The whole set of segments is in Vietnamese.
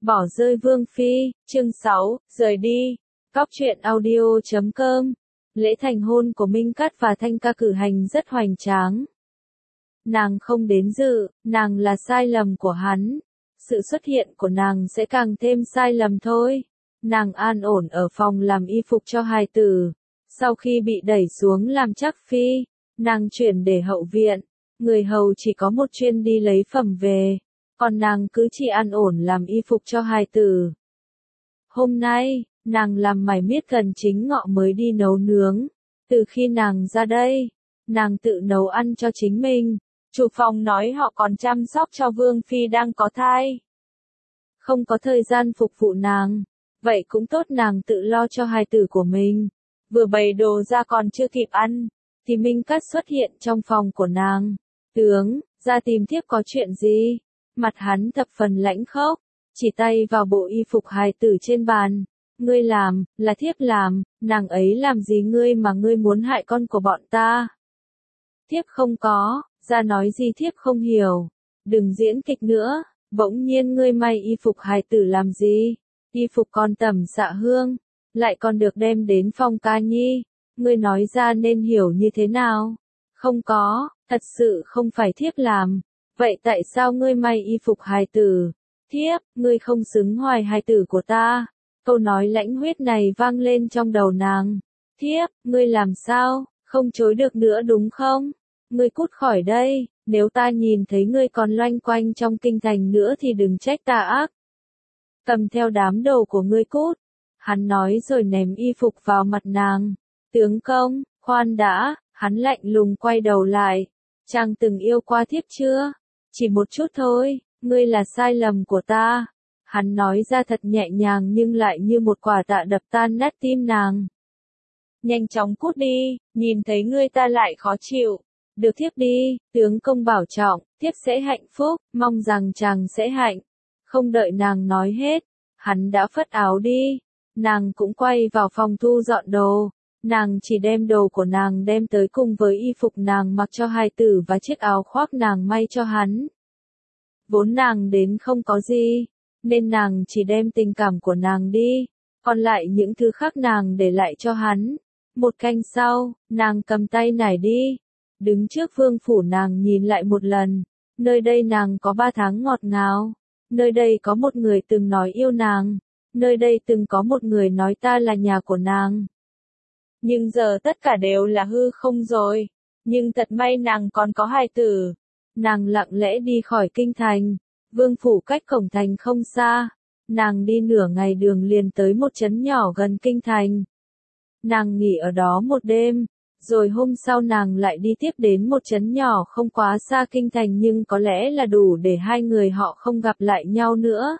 Bỏ rơi Vương Phi, chương 6, rời đi. Cóc truyện audio.com. Lễ thành hôn của Minh Cát và Thanh Ca cử hành rất hoành tráng. Nàng không đến dự, nàng là sai lầm của hắn. Sự xuất hiện của nàng sẽ càng thêm sai lầm thôi. Nàng an ổn ở phòng làm y phục cho hài tử. Sau khi bị đẩy xuống làm chắc phi, nàng chuyển để hậu viện. Người hầu chỉ có một chuyên đi lấy phẩm về. Còn nàng cứ chỉ an ổn làm y phục cho hài tử. Hôm nay, nàng làm mải miết gần chính ngọ mới đi nấu nướng. Từ khi nàng ra đây, nàng tự nấu ăn cho chính mình. Chủ phòng nói họ còn chăm sóc cho Vương Phi đang có thai. Không có thời gian phục vụ nàng. Vậy cũng tốt, nàng tự lo cho hài tử của mình. Vừa bày đồ ra còn chưa kịp ăn, thì Minh Cát xuất hiện trong phòng của nàng. Tướng, ra tìm thiếp có chuyện gì? Mặt hắn thập phần lãnh khốc, chỉ tay vào bộ y phục hài tử trên bàn. Ngươi làm, là thiếp làm, nàng ấy làm gì ngươi mà ngươi muốn hại con của bọn ta? Thiếp không có, ra nói gì thiếp không hiểu. Đừng diễn kịch nữa, bỗng nhiên ngươi may y phục hài tử làm gì? Y phục con tẩm xạ hương, lại còn được đem đến phòng ca nhi. Ngươi nói ra nên hiểu như thế nào? Không có, thật sự không phải thiếp làm. Vậy tại sao ngươi may y phục hài tử? Thiếp, ngươi không xứng hoài hài tử của ta. Câu nói lãnh huyết này vang lên trong đầu nàng. Thiếp, ngươi làm sao, không chối được nữa đúng không? Ngươi cút khỏi đây, nếu ta nhìn thấy ngươi còn loanh quanh trong kinh thành nữa thì đừng trách ta ác. Cầm theo đám đồ của ngươi cút. Hắn nói rồi ném y phục vào mặt nàng. Tướng công, khoan đã, hắn lạnh lùng quay đầu lại. Chàng từng yêu qua thiếp chưa? Chỉ một chút thôi, ngươi là sai lầm của ta. Hắn nói ra thật nhẹ nhàng nhưng lại như một quả tạ đập tan nát tim nàng. Nhanh chóng cút đi, nhìn thấy ngươi ta lại khó chịu. Được thiếp đi, tướng công bảo trọng, thiếp sẽ hạnh phúc, mong rằng chàng sẽ hạnh. Không đợi nàng nói hết, hắn đã phất áo đi. Nàng cũng quay vào phòng thu dọn đồ. Nàng chỉ đem đồ của nàng đem tới cùng với y phục nàng mặc cho hài tử và chiếc áo khoác nàng may cho hắn. Vốn nàng đến không có gì, nên nàng chỉ đem tình cảm của nàng đi, còn lại những thứ khác nàng để lại cho hắn. Một canh sau, nàng cầm tay nải đi, đứng trước vương phủ nàng nhìn lại một lần. Nơi đây nàng có 3 tháng ngọt ngào, nơi đây có một người từng nói yêu nàng, nơi đây từng có một người nói ta là nhà của nàng. Nhưng giờ tất cả đều là hư không rồi. Nhưng thật may nàng còn có hài tử. Nàng lặng lẽ đi khỏi kinh thành. Vương phủ cách cổng thành không xa. Nàng đi nửa ngày đường liền tới một trấn nhỏ gần kinh thành. Nàng nghỉ ở đó một đêm. Rồi hôm sau nàng lại đi tiếp đến một trấn nhỏ không quá xa kinh thành nhưng có lẽ là đủ để hai người họ không gặp lại nhau nữa.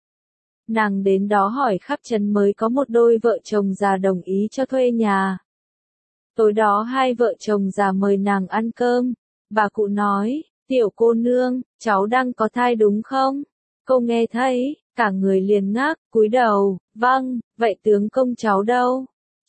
Nàng đến đó hỏi khắp trấn mới có một đôi vợ chồng già đồng ý cho thuê nhà. Tối đó hai vợ chồng già mời nàng ăn cơm. Bà cụ nói, tiểu cô nương, cháu đang có thai đúng không? Cô nghe thấy, cả người liền ngác, cúi đầu, vâng, vậy tướng công cháu đâu?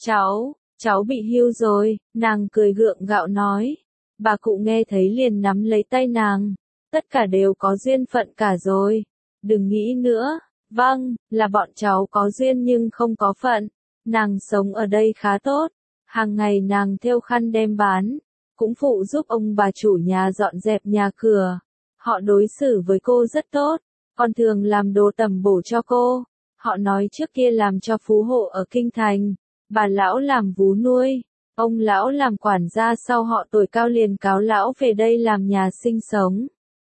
Cháu bị hưu rồi, nàng cười gượng gạo nói. Bà cụ nghe thấy liền nắm lấy tay nàng. Tất cả đều có duyên phận cả rồi. Đừng nghĩ nữa. Vâng, là bọn cháu có duyên nhưng không có phận. Nàng sống ở đây khá tốt. Hàng ngày nàng thêu khăn đem bán. Cũng phụ giúp ông bà chủ nhà dọn dẹp nhà cửa. Họ đối xử với cô rất tốt. Còn thường làm đồ tẩm bổ cho cô. Họ nói trước kia làm cho phú hộ ở kinh thành. Bà lão làm vú nuôi. Ông lão làm quản gia, sau họ tuổi cao liền cáo lão về đây làm nhà sinh sống.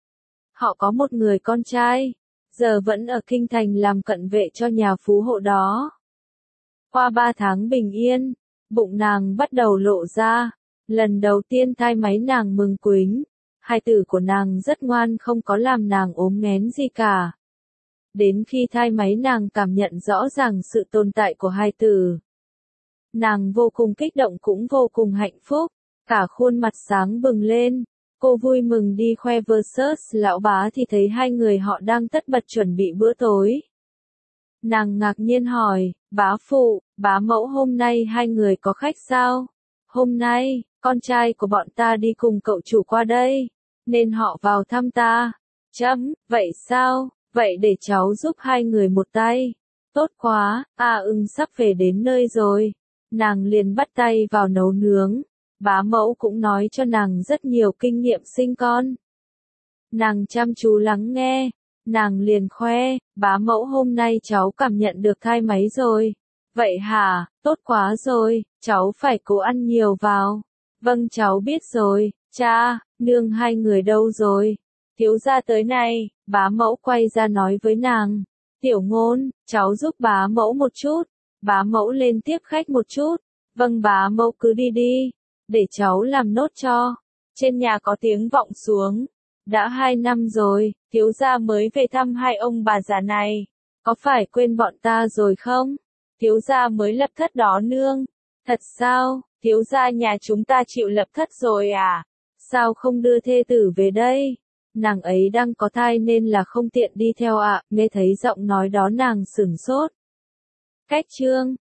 Họ có một người con trai. Giờ vẫn ở kinh thành làm cận vệ cho nhà phú hộ đó. Qua 3 tháng bình yên, bụng nàng bắt đầu lộ ra. Lần đầu tiên thai máy nàng mừng quính. Hài tử của nàng rất ngoan, không có làm nàng ốm nghén gì cả. Đến khi thai máy nàng cảm nhận rõ ràng sự tồn tại của hài tử. Nàng vô cùng kích động cũng vô cùng hạnh phúc. Cả khuôn mặt sáng bừng lên. Cô vui mừng đi khoe versus lão bá thì thấy hai người họ đang tất bật chuẩn bị bữa tối. Nàng ngạc nhiên hỏi, bá phụ, bá mẫu hôm nay hai người có khách sao? Hôm nay, con trai của bọn ta đi cùng cậu chủ qua đây, nên họ vào thăm ta. Vậy sao? Vậy để cháu giúp hai người một tay. Tốt quá, ưng sắp về đến nơi rồi. Nàng liền bắt tay vào nấu nướng. Bá mẫu cũng nói cho nàng rất nhiều kinh nghiệm sinh con. Nàng chăm chú lắng nghe. Nàng liền khoe, bá mẫu hôm nay cháu cảm nhận được thai máy rồi. Vậy hả, tốt quá rồi, cháu phải cố ăn nhiều vào. Vâng cháu biết rồi, cha, nương hai người đâu rồi? Thiếu gia tới này, bá mẫu quay ra nói với nàng. Tiểu ngôn, cháu giúp bá mẫu một chút. Bá mẫu lên tiếp khách một chút. Vâng bá mẫu cứ đi đi, để cháu làm nốt cho. Trên nhà có tiếng vọng xuống. Đã 2 năm rồi, thiếu gia mới về thăm hai ông bà già này. Có phải quên bọn ta rồi không? Thiếu gia mới lập thất đó nương. Thật sao, thiếu gia nhà chúng ta chịu lập thất rồi à? Sao không đưa thê tử về đây? Nàng ấy đang có thai nên là không tiện đi theo ạ. Nghe thấy giọng nói đó nàng sửng sốt. Cách chương